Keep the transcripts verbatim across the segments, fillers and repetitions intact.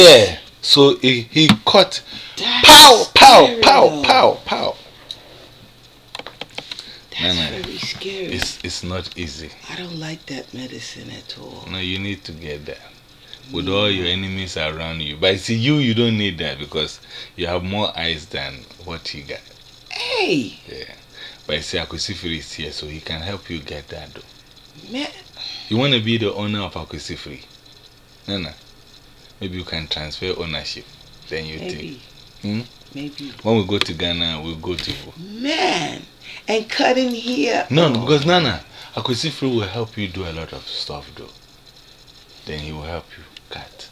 Yeah. So he, he caught. That's Pow, pow, scary, pow, though. pow, pow. That's No, no. very scary. It's, it's not easy. I don't like that medicine at all. No, you need to get that. With all your enemies around you. But see, you, you don't need that because you have more eyes than what he got. Hey! Yeah. But see, Akwesifiri is here, so he can help you get that though. Man. You want to be the owner of Akwesifiri? No, no. Maybe you can transfer ownership. Then you Maybe. take. Hmm? Maybe. When we go to Ghana, we'll go to. Man! And cut in here. No, oh. because Nana, Akwesifiri will help you do a lot of stuff though. Then he will help you cut.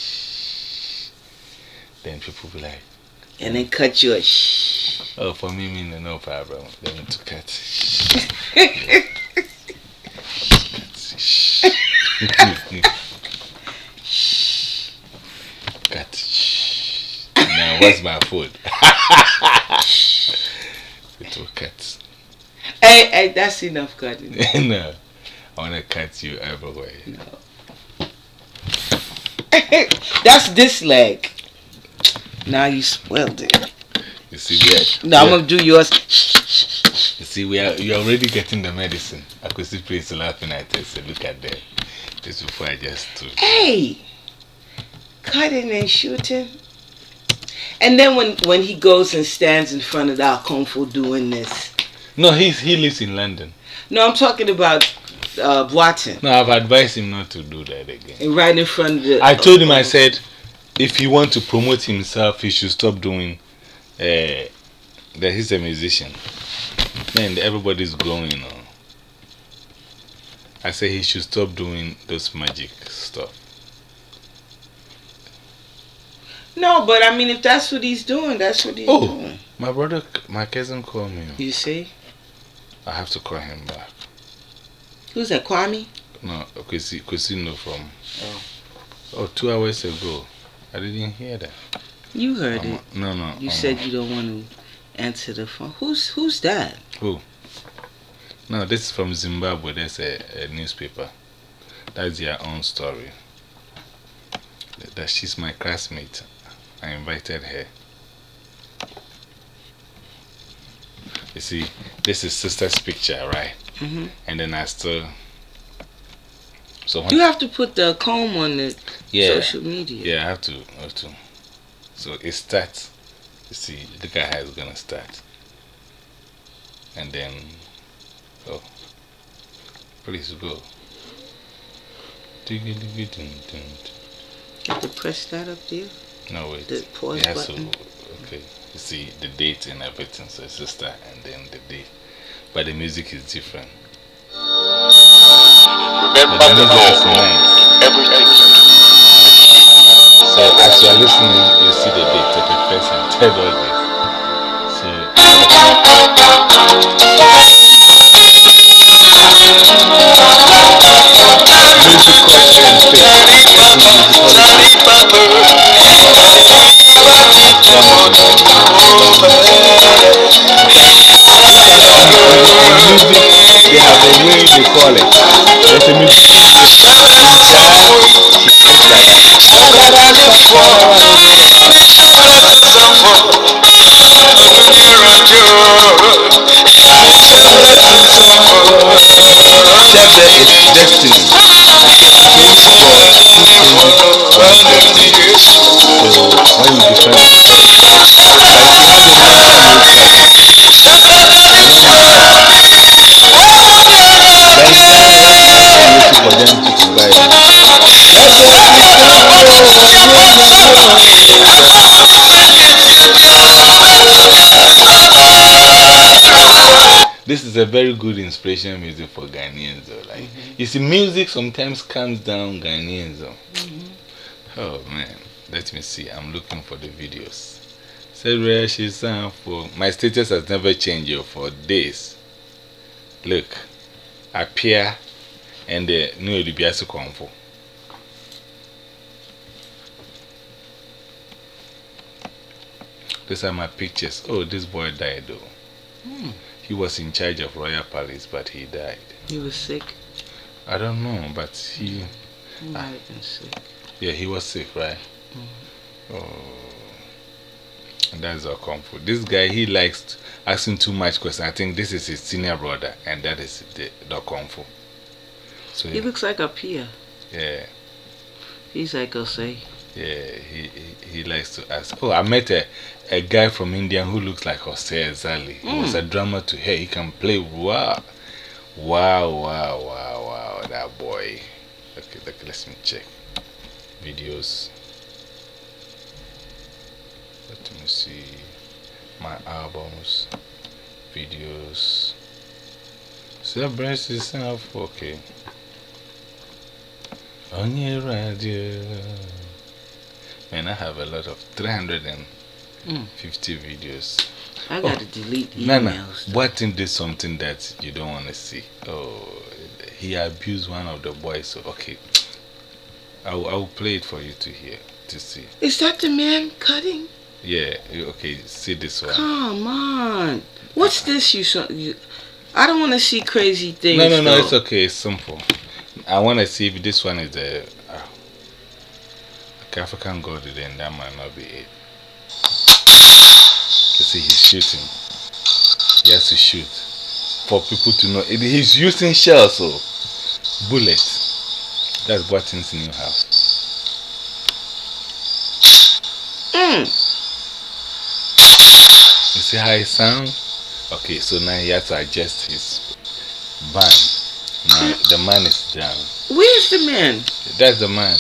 Then people will be like. And then cut your shh. Oh, for me, mean no problem. They need to cut. Cut. Now, what's my food? It will cut. Hey, hey, that's enough cutting. No, I want to cut you everywhere. No. That's this leg. Now you spoiled it. You see, we are. Now we I'm are, gonna do yours. You see, we are. You're already getting the medicine. Akwesifiri is laughing at us. So look at that. This before I just told. Hey, cutting and shooting. And then when when he goes and stands in front of our kung fu doing this. No, he's he lives in London. No, I'm talking about uh, Boatin. No, I've advised him not to do that again. And right in front of the. I told him. I said, if he wants to promote himself, he should stop doing. Uh, that he's a musician. Man, everybody's glowing, you know. I say he should stop doing those magic stuff. No, but I mean, if that's what he's doing, that's what he's Oh, doing. my brother, my cousin called me. You see? I have to call him back. Who's that, Kwame? No, Kwesi, Kwesi no from. Oh. Oh, two hours ago. I didn't hear that. You heard Um, it. no, no. You um, said you don't want to answer the phone. Who's who's that? Who? No, this is from Zimbabwe. There's a, a newspaper. That's their own story. That she's my classmate. I invited her. You see, this is sister's picture, right? Mm-hmm. And then I still. So when You have to put the comb on the yeah, social media. Yeah, I have to. I have to. So it starts. You see, look at how it's gonna start. And then, oh, please go. You have to press that up there. No, wait. The pause it has button. to, okay. You see the date and everything. So it's sister and then the date. But the music is different. Remember But the the music is Lord. nice. Everything. So as you are listening, you see the date, thirty-first and third August. So music caught and music, they have a way they call it. There's a music. Destiny. When you defend for them to survive. This is a very good inspirational music for Ghanaians though. Like mm-hmm. You see, music sometimes calms down Ghanaians though. Mm-hmm. Oh man, let me see. I'm looking for the videos. Said where she's for my status has never changed yo, for days. Look, appear and the new Libiasu Konfo. These are my pictures. Oh, this boy died though. Hmm. He was in charge of Royal Palace, but he died. He was sick? I don't know, but he. He might have been sick. Yeah, he was sick, right? Oh, and that's our comfort. This guy, he likes asking too much questions. I think this is his senior brother, and that is the, the comfort. So he looks like a peer. Yeah. He's like Osei. Yeah, he, he he likes to ask. Oh, I met a, a guy from India who looks like Osei Zali. He Mm. was a drummer to her. He can play. Wow. Wow, wow, wow, wow. That boy. Okay, look, let me check. Videos. Let me see. My albums. Videos. Celebrates itself. Okay. On your radio. Man, I have a lot of three hundred fifty mm. videos. I gotta oh, delete emails. Nana, Boatin did something that you don't want to see. Oh, he abused one of the boys. So, okay, I will, I will play it for you to hear, to see. Is that the man cutting? Yeah, okay, see this one. Come on. What's this you saw? You, I don't want to see crazy things. No, no, no, though. it's okay, it's simple. I want to see if this one is the uh, African God, then that might not be it. You see, he's shooting. He has to shoot for people to know. He's using shells, so bullets. That's what things in your house. Mm. You see how it sounds? Okay, so now he has to adjust his band. Now the man is down. Where's the man? That's the man.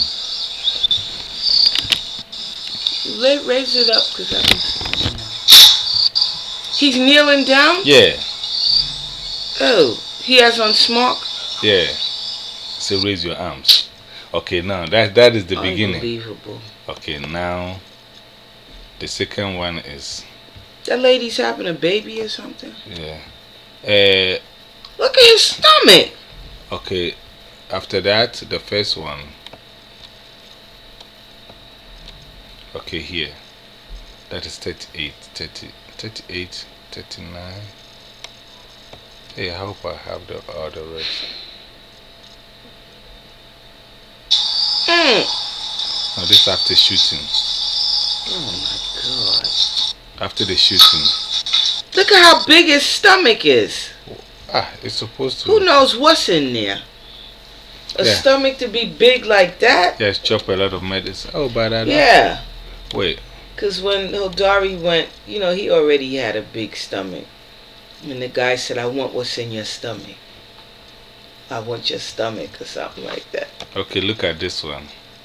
Let raise it up, cause I can see. He's kneeling down? Yeah. Oh, he has on smock? Yeah. So raise your arms. Okay, now that that is the beginning. Unbelievable. Okay, now the second one is. That lady's having a baby or something? Yeah. Uh, Look at his stomach. Okay, after that, the first one. Okay, here. That is thirty-eight, thirty, thirty-eight, thirty-nine. Hey, I hope I have the all the rest. Mm. Now, this after shooting. Oh my God. After the shooting. Look at how big his stomach is. Ah, it's supposed to. Who knows what's in there? A yeah. stomach to be big like that? Yes, chop a lot of medicine. Oh, but that. Yeah. Wait. Because when Hodari went, you know, he already had a big stomach. And the guy said, I want what's in your stomach. I want your stomach or something like that. Okay, look at this one.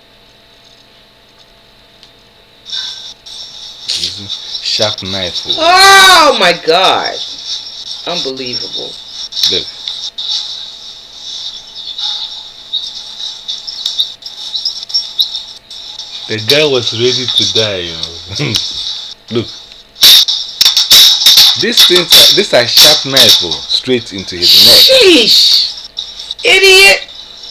Sharp knife. Oh my God. Unbelievable. Look. The guy was ready to die, you know. Look. This thing, this are sharp knife, oh, straight into his neck. Sheesh! Idiot!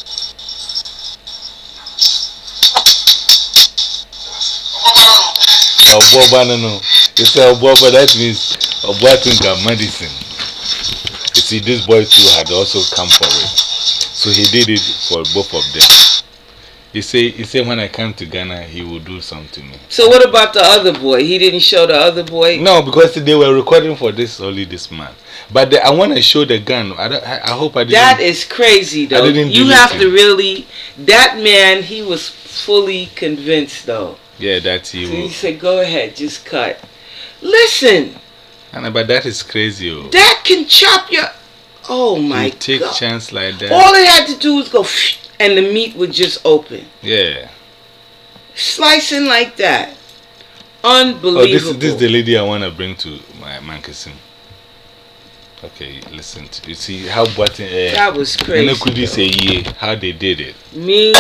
Oboba, no, no. You say Oboba, that means Oboba got medicine. You see, this boy too had also come for it. So he did it for both of them. He said, he said when I come to Ghana, he will do something to me. So what about the other boy? He didn't show the other boy? No, because they were recording for this only this man. But the, I want to show the gun. I, don't, I, I hope I didn't. That is crazy, though. I didn't you have to really. That man, he was fully convinced, though. Yeah, that he so will. He said, "Go ahead, just cut." Listen. Anna, but that is crazy. Oh. That can chop your. Oh my you take God! chance like that. All he had to do was go, and the meat would just open. Yeah. Slicing like that. Unbelievable. Oh, this, this is the lady I want to bring to my Mankasim. Okay, listen. To, you see how button. Uh, that was crazy. And could you say yeah, how they did it? Me.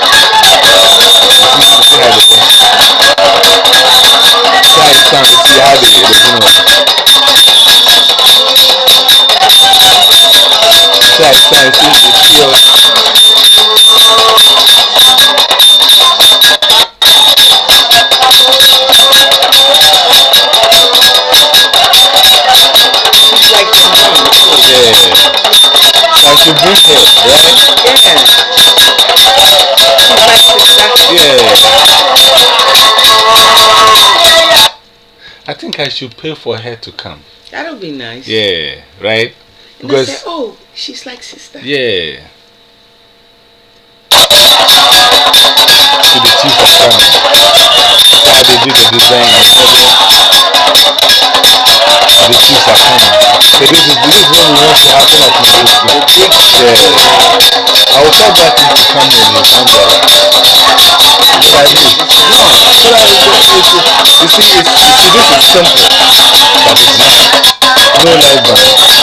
Try, try to see how they did it. Try, try, see, like to bring it, right? Yeah. Yeah. think I should pay for her to come. That'll be nice. Yeah, right? And because, say, oh, she's like sister. Yeah. To the chief of family. How they did the design and everything. The chiefs are coming. So this is, this is what we want to happen at my school. Yeah. I will tell Barty to come with his umbrella. Like this. No, so that it's, it's, it's, you see, it's, you see, this is simple. But it's not. No life band.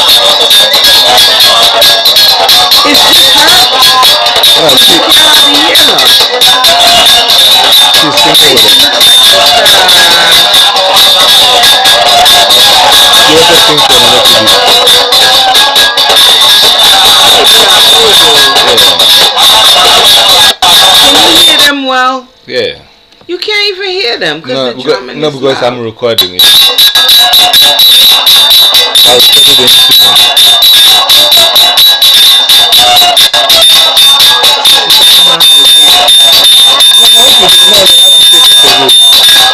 It's just her. No, she, she, you hardly hear her. She's singing with it. She also sings for the next week. Can you hear them well? Yeah. You can't even hear them no, the drumming no, is because loud. I'm recording it. I'll change the instrument. No, no, no, you have to take it for road.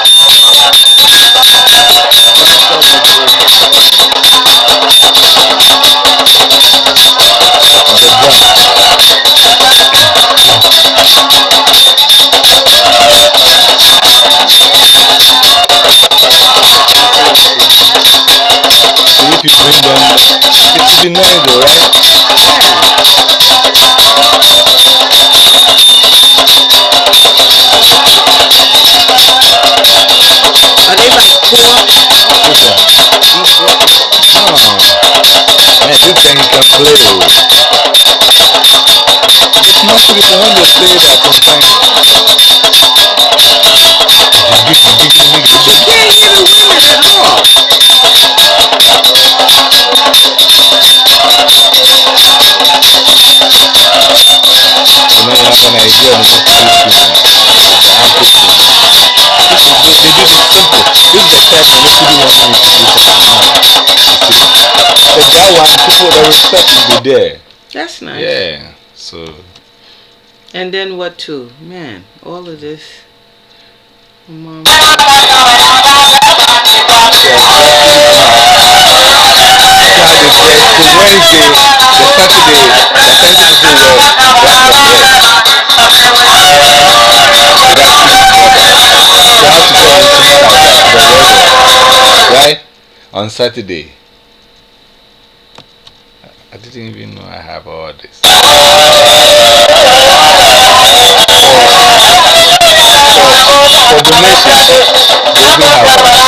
So if you bring them, it should be nice though, right? Are they like poor? Which one? Oh. Man, this thing you can play though. The small people, when they play that sometimes. You can't hear the women at all. You know, you're not gonna enjoy the next two seasons. I'm pushing. This is, they, they did it simple. This is the type of nobody wants me to do for my mom. So that one, people, the respect will be there. That's nice. Yeah. So. And then what too? Man, all of this. Mom. Yeah. Uh, the Wednesday, the Saturday, Independence Day was black and red. Right? On Saturday. I didn't even know I have all this. For, for donation, they even have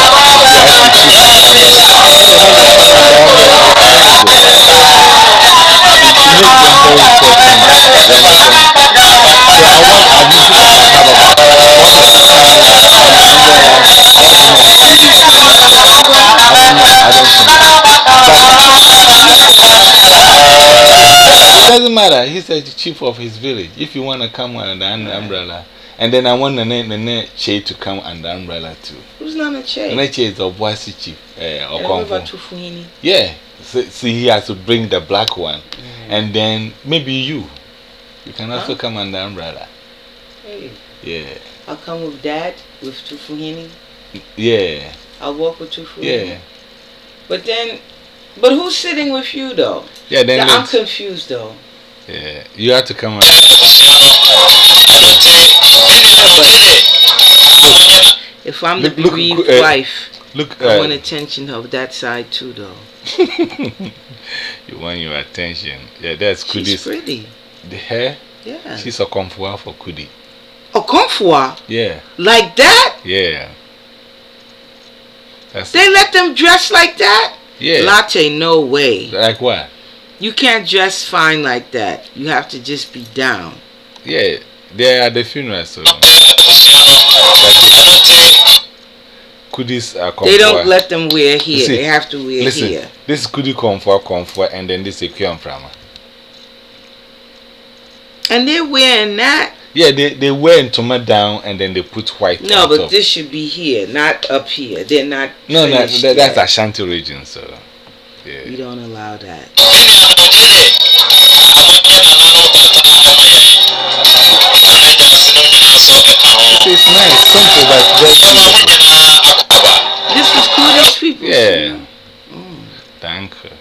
it doesn't matter. He's the chief of his village. If you want to come under the umbrella, and then I want the Nene Che to come under umbrella too. Who's Nana Che? Nene Che is the Boise chief. Uh, or yeah. So, so he has to bring the black one. Mm. And then maybe you. You can also huh? come under umbrella. Hey. Yeah. I'll come with Dad, with Tufuhini. Yeah. I'll walk with Tufuhini. Yeah. But then, but who's sitting with you though? Yeah, then yeah, I'm confused though. Yeah, you have to come on. If I'm the look, bereaved look, uh, wife, look, uh, I want attention of that side too though. You want your attention. Yeah, that's Kudi's. She's pretty. The hair? Yeah. She's a comfort for Kudi. A comfort? Yeah. Like that? Yeah. That's they let them dress like that? Yeah. Latte, no way. Like what? You can't dress fine like that. You have to just be down. Yeah. They are at the funeral, so. Kudi's uh, comfort. They don't let them wear here. See, they have to wear listen, here. This is Kudi comfort, comfort, and then this is Kyon Frama. And they're wearing that. Yeah, they, they wear Ntoma down and then they put white. No, but top. this should be here, not up here. They're not. No, no, that, that's Ashanti region, so. Yeah. We don't allow that. It's nice, simple, but very beautiful. This is Kudi? Okay.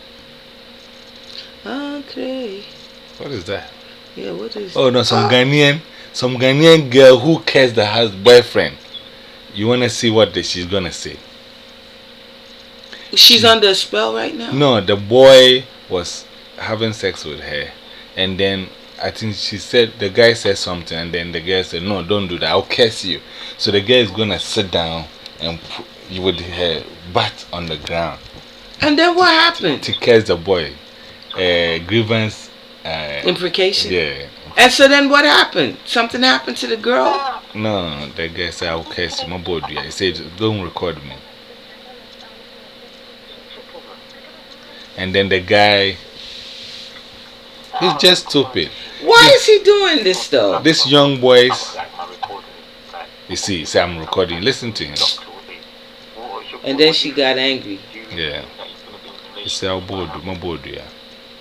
Okay. What is that? Yeah, what is Oh no, some oh. Ghanaian, some Ghanaian girl who cursed the house boyfriend. You wanna see what the, she's gonna say? She's she, under a spell right now? No, the boy was having sex with her, and then I think she said, the guy said something, and then the girl said, no, don't do that, I'll curse you. So the girl is gonna sit down and put, with her butt on the ground. And then what happened? To curse the boy. Uh, grievance. Uh, Imprecation? Yeah. And so then what happened? Something happened to the girl? No, the guy said, I'll curse you. My body. He said, don't record me. And then the guy, he's just stupid. Why this, is he doing this though? This young boys, you see, he said, I'm recording. Listen to him. And then she got angry. Yeah. He said, I'll board you. My body. Yeah.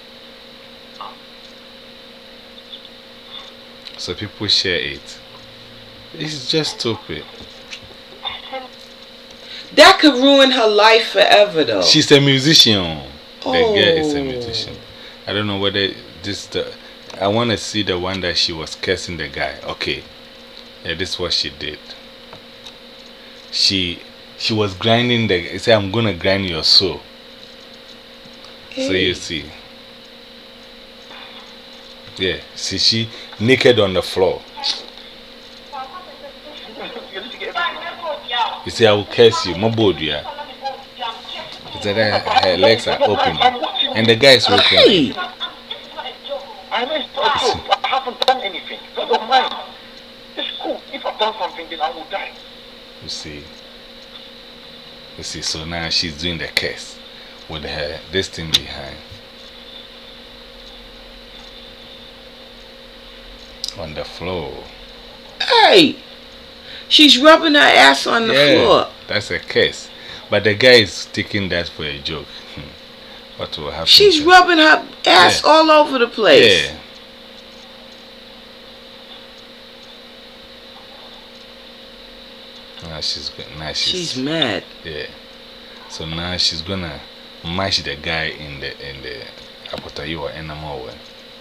So people share it. It's just stupid. That could ruin her life forever though. She's a musician. Oh. The girl is a musician. I don't know whether this the I want to see the one that she was cursing the guy. Okay. Yeah, this is what she did. She she was grinding the guy. Say, I'm gonna grind your soul. Hey. So you see. Yeah, see, she naked on the floor. You see, I will curse you. My board, yeah. It's that her legs are open. And the guy is working. Hey. I know it's possible. I haven't done anything. I don't mind. It's cool. If I've done something, then I will die. You see. You see, so now she's doing the curse with her, this thing behind. On the floor. Hey! She's rubbing her ass on the yeah, floor. That's a curse. But the guy is taking that for a joke. What will happen? She's rubbing her ass yeah. all over the place. Yeah. Now she's good. Now she's, she's mad. Yeah. So now she's gonna mash the guy in the in the Apotayo or Enamo.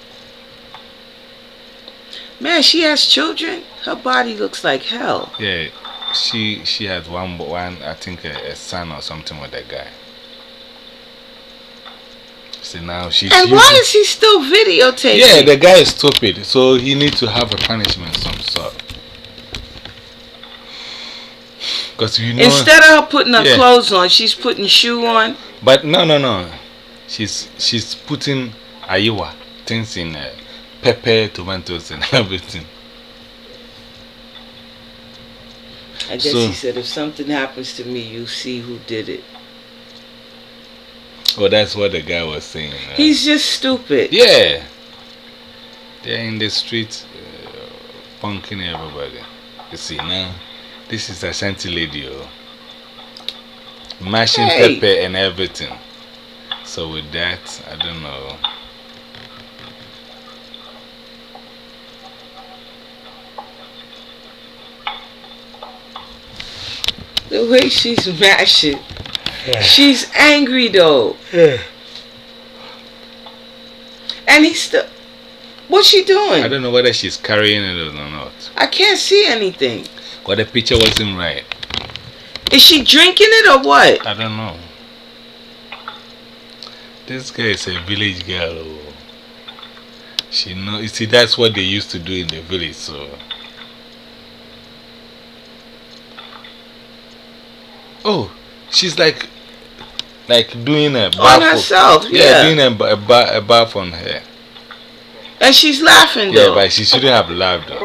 Man, she has children. Her body looks like hell. Yeah, she she has one one I think a, a son or something with that guy. So now she's. And why is he still videotaping? Yeah, the guy is stupid, so he needs to have a punishment of some sort. Because you know, instead of her putting her yeah. clothes on, she's putting shoe on. But no, no, no, she's she's putting Iowa things in. Uh, Pepper, tomatoes, and everything. I guess so, he said, if something happens to me, you see who did it. Oh, that's what the guy was saying. Uh, He's just stupid. Yeah. They're in the street, uh, punking everybody. You see, now, this is Ashanti lady, oh, mashing hey. pepper and everything. So, with that, I don't know. The way she's mashing. Yeah. She's angry though. Yeah. And he's still. What's she doing? I don't know whether she's carrying it or not. I can't see anything. Well, the picture wasn't right. Is she drinking it or what? I don't know. This girl is a village girl. Oh. She know. You see, that's what they used to do in the village. So. Oh, she's like, like doing a bath on herself. Yeah, yeah, doing a, a, ba a bath on her. And she's laughing yeah, though. but she shouldn't have laughed though.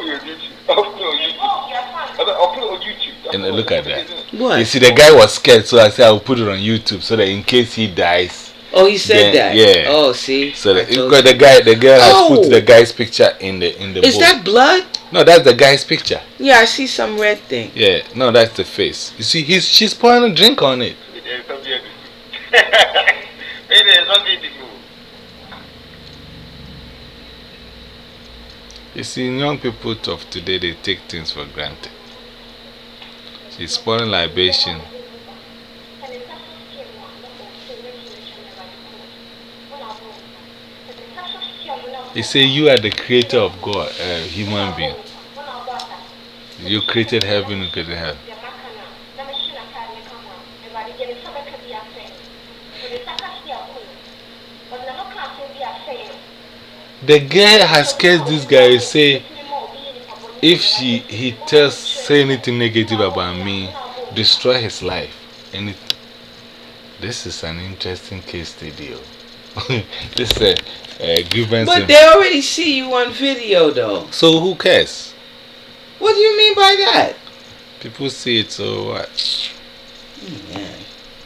And look at that. What? You see, the guy was scared, so I said I'll put it on YouTube so that in case he dies. Oh, he said then, that. Yeah. Oh, see. So that, because the guy, the girl has oh. put the guy's picture in the in the. Is book. that blood? No, that's the guy's picture. Yeah, I see some red thing. Yeah, no, that's the face. You see, he's she's pouring a drink on it. You see, young people of today, they take things for granted. She's pouring libation. He say you are the creator of God, uh, human being. You created heaven, you created hell. The girl has cursed this guy. Say if she he tells say anything negative about me, destroy his life. Anything. This is an interesting case study. This is a, a grievance. But they already see you on video, though. So who cares? What do you mean by that? People see it, so what? Man.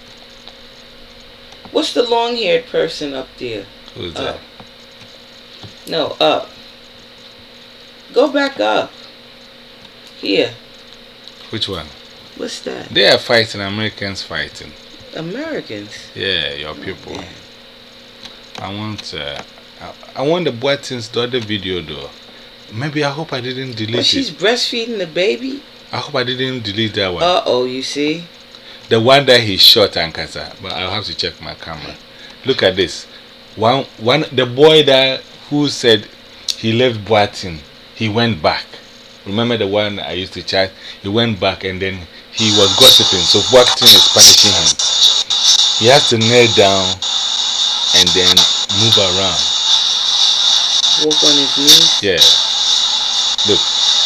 What's the long-haired person up there? Who's up. that? No, up. Go back up. Here. Which one? What's that? They are fighting, Americans fighting. Americans? Yeah, your people. Man. I want uh, I, I want the buttons, the other video though. Maybe I hope I didn't delete But it. she's breastfeeding the baby? I hope I didn't delete that one. Uh-oh, you see? The one that he shot Ankasa. But I'll have to check my camera. Look at this. One, one, the boy that who said he left Boatin, he went back. Remember the one I used to chat? He went back and then he was gossiping. So Boatin is punishing him. He has to kneel down and then move around. Walk on his knees? Yeah. Look.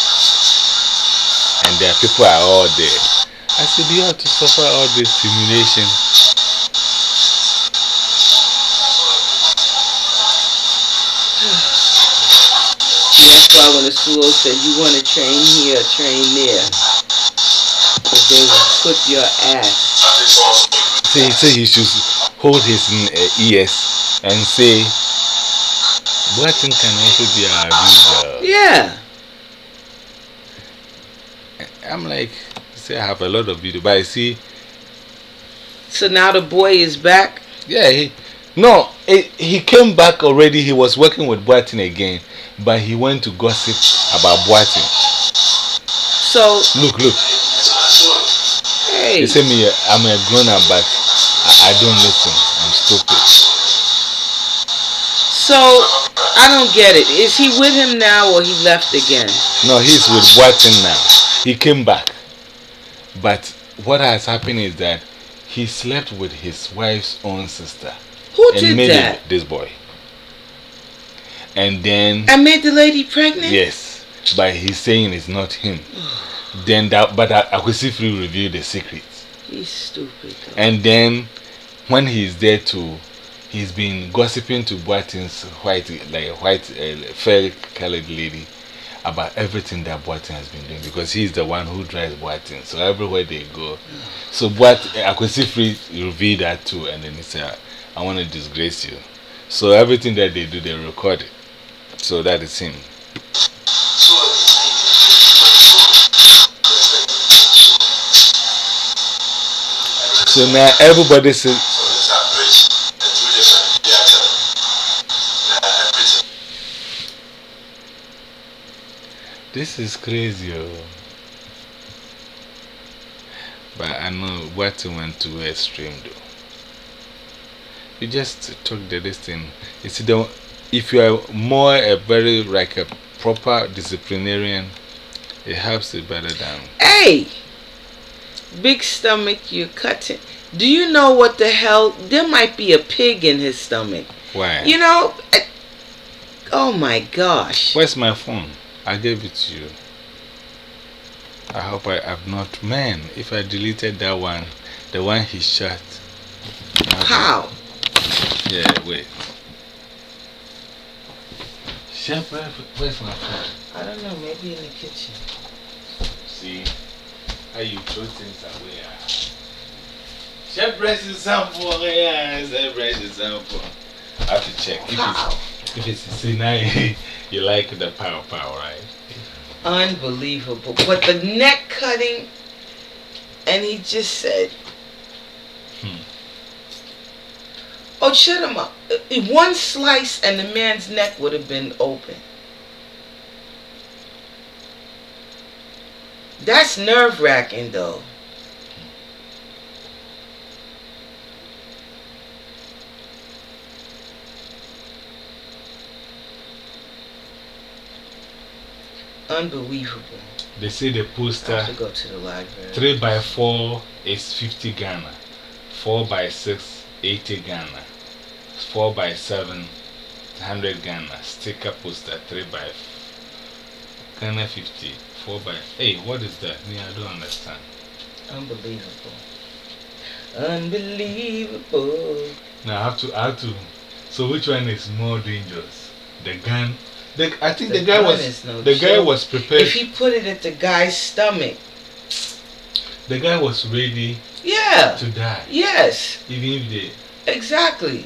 And their people are all there. I said, you have to suffer all this humiliation. That's why when the Sulo said you want to train here, train there, because they will put your ass. Say, say he should hold his uh, ears and say, what thing can also be our abuser? Yeah. I'm like, say I have a lot of video, but I see. So now the boy is back? Yeah, he, no, it, he came back already. He was working with Boatin again, but he went to gossip about Boatin. So, look, look. Hey. They say me, I'm a grown up, but I, I don't listen. I'm stupid. So, I don't get it. Is he with him now or he left again? No, he's with Boatin now. He came back. But what has happened is that he slept with his wife's own sister. Who and did made that? It, this boy. And then. And made the lady pregnant? Yes. But he's saying it's not him. Then that, but Akwesifri revealed the secret. He's stupid. Though. And then when he's there too, he's been gossiping to Boatin's white, like a white, uh, fair colored lady about everything that Boatin has been doing because he's the one who drives Boatin. So everywhere they go. So Boatin, Akwesifri revealed that too, and then he said, I want to disgrace you. So everything that they do, they record it. So that is him. So now everybody says. This is crazy, oh. But I know what went to extreme though. You just took the this thing. You see, the, if you are more a very like a proper disciplinarian, it helps it better than. Hey! Big stomach, you're cutting. Do you know what the hell? There might be a pig in his stomach. Why? You know? Oh my gosh. Where's my phone? I gave it to you. I hope I have not. Man, if I deleted that one, the one he shot. How? Yeah, wait. Chef, where's my phone? I don't know, maybe in the kitchen. See how you throw things away. Chef breast is sample. Yeah, chef breast is sample. I have to check. If it's, if it's see now you like the power power, right? Unbelievable. But the neck cutting, and he just said, hmm. Oh, shut him up. One slice and the man's neck would have been open. That's nerve-wracking, though. Unbelievable. They say the I poster have to go to the library. three by four is fifty Ghana, four by six eighty Ghana, four by seven one hundred Ghana. Sticker poster three by Ghana fifty, four by. Hey, what is that? Me, I don't understand. Unbelievable. Unbelievable. Now I have to, I have to. So which one is more dangerous? The gun. The, I think the, The guy gun was is no the guy joke. was prepared. If he put it at the guy's stomach, The guy was ready yeah, to die. yes, Even if they. exactly.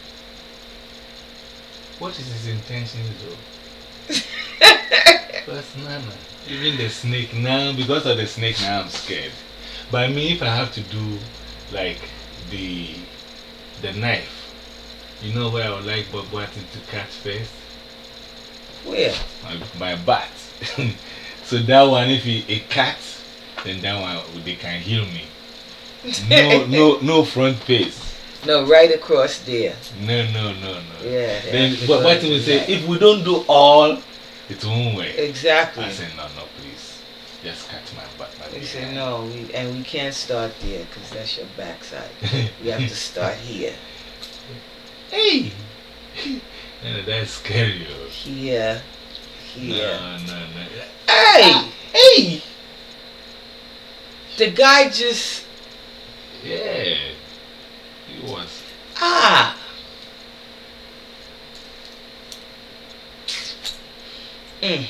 What is his intention though? That's nana. Even the snake now, because of the snake now I'm scared. But me, if I have to do like the the knife, you know where I would like Bob Martin to cut first? Where? My, my butt. So that one, if it, it cuts, then that one they can heal me. No, no, no front face. No, right across there. No, no, no, no. Yeah. they Then have to but go what to will the say, right. if we don't do all, it won't work. Exactly. I said, no, no, please. Just cut my butt. My He big said hand." no, we, and we can't start there because that's your backside. We have to start here. Hey! Man, that's scary. Yo. Here, here. No, no, no. Hey! Hey! The guy just Yeah. He was. ah. Mm.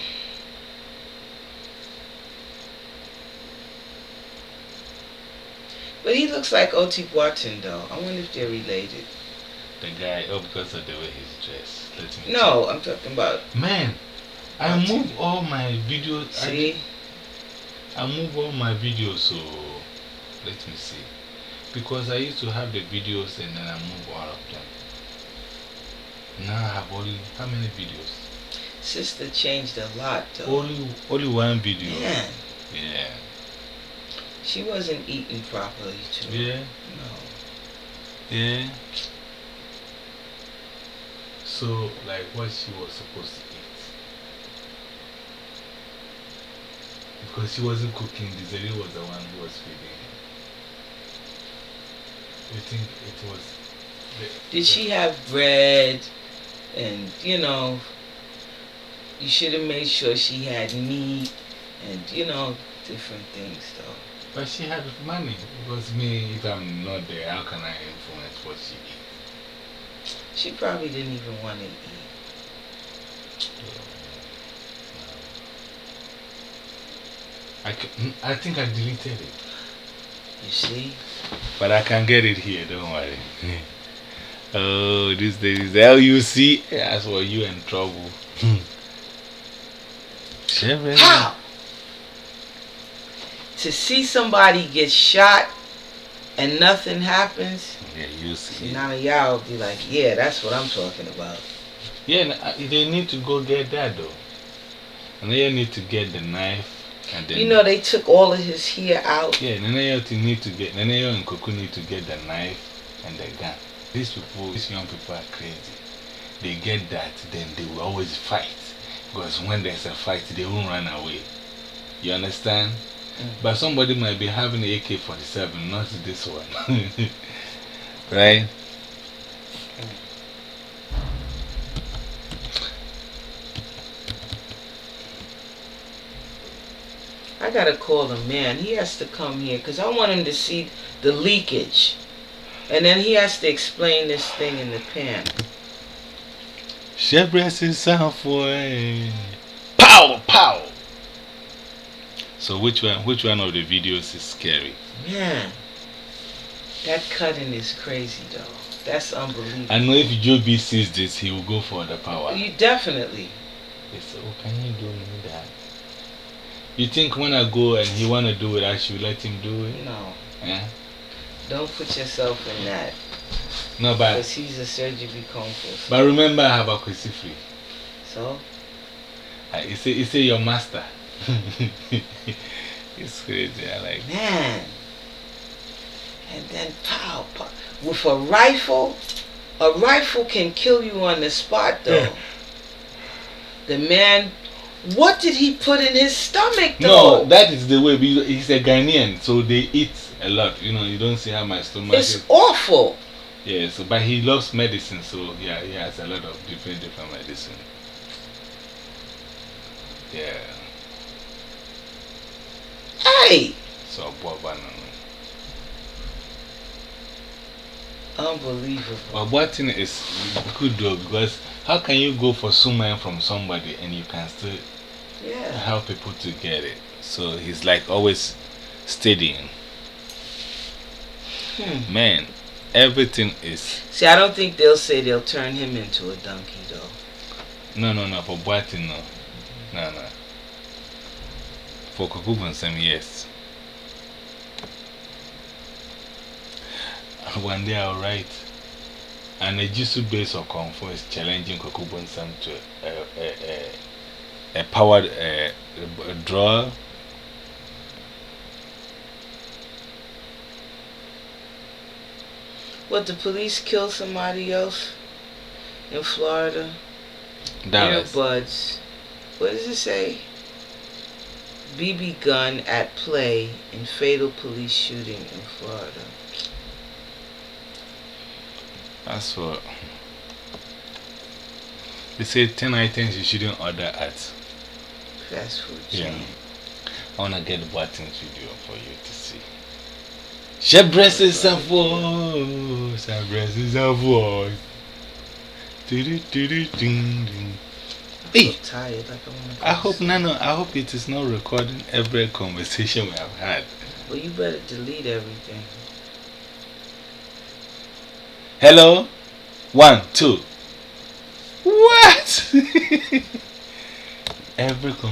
But he looks like O T Boateng though. I wonder if they're related. The guy, oh, because of the way he's dressed. Let me No, I'm talking about. check. Man, I Boateng. move all my videos. See? I, I move all my videos, so let me see. Because I used to have the videos and then I move all of them. Now I have only, how many videos? Sister changed a lot though. Only, only one video. Man, Yeah. she wasn't eating properly too. Yeah. No. Yeah. So, like what she was supposed to eat. Because she wasn't cooking, Desiree was the one who was feeding her. You think it was. The, Did the, she have bread? And you know, you should have made sure she had meat and you know, different things though. But she had money. Because me, if I'm not there, how can I influence what she eats? She probably didn't even want to eat. I, can, I think I deleted it. You see? But I can get it here, don't worry. Oh, this is L U C. That's why you in trouble. How? To see somebody get shot and nothing happens, Yeah, you see. none of y'all be like, yeah, that's what I'm talking about. Yeah, they need to go get that though. And they need to get the knife. And then, You know, they took all of his hair out. yeah, then they need to get, then they and Coco need to get the knife and the gun. These people, these young people are crazy. They get that, then they will always fight. Because when there's a fight, they won't run away. You understand? Mm. But somebody might be having A K forty-seven, not this one. Right? I gotta call the man. He has to come here because I want him to see the leakage. And then he has to explain this thing in the pan. Chef Breast is sound for a pow pow. So which one which one of the videos is scary? Man, that cutting is crazy though. That's unbelievable. I know if Joe B sees this, he will go for the power. You definitely. He said, oh, can you do me that? You think when I go and he want to do it, I should let him do it? No. Yeah? Don't put yourself in that. No, but, Because he's a surgery conference. but remember I have a Kwesi free. So? Uh, He say, he say your master. It's crazy. I like it. Man. And then pow, pow. With a rifle, a rifle can kill you on the spot though. Yeah. The man What did he put in his stomach, No, though? that is the way. we- He's a Ghanaian, so they eat a lot. You know, you don't see how my stomach It's is. awful. Yeah, so but he loves medicine, so yeah, he has a lot of different different medicine. Yeah. Hey, So Boba no. unbelievable. But what thing is good though, because how can you go for suman from somebody and you can still Yeah. help people to get it? So he's like always studying. Hmm. Man, everything is. See, I don't think they'll say they'll turn him into a donkey, though. No, no, no, for Boatin, no. No, no. For Kokubonsam, yes. One day I'll write. And a Jisu base or comfort is challenging Kokubonsam to a, a, a, a powered uh, a drawer. What, the police kill somebody else in Florida? Dallas. Earbuds. What does it say? B B gun at play in fatal police shooting in Florida. That's what. They say ten items you shouldn't order at Fast food Yeah. chain. I want to get the buttons video for you to see. Shebrests of war, Shebrests of war. Hey, I'm tired. Like I, wanna go I to hope sleep. Nano, I hope it is not recording every conversation we have had. Well, you better delete everything. Hello? One, two. What? Every conversation.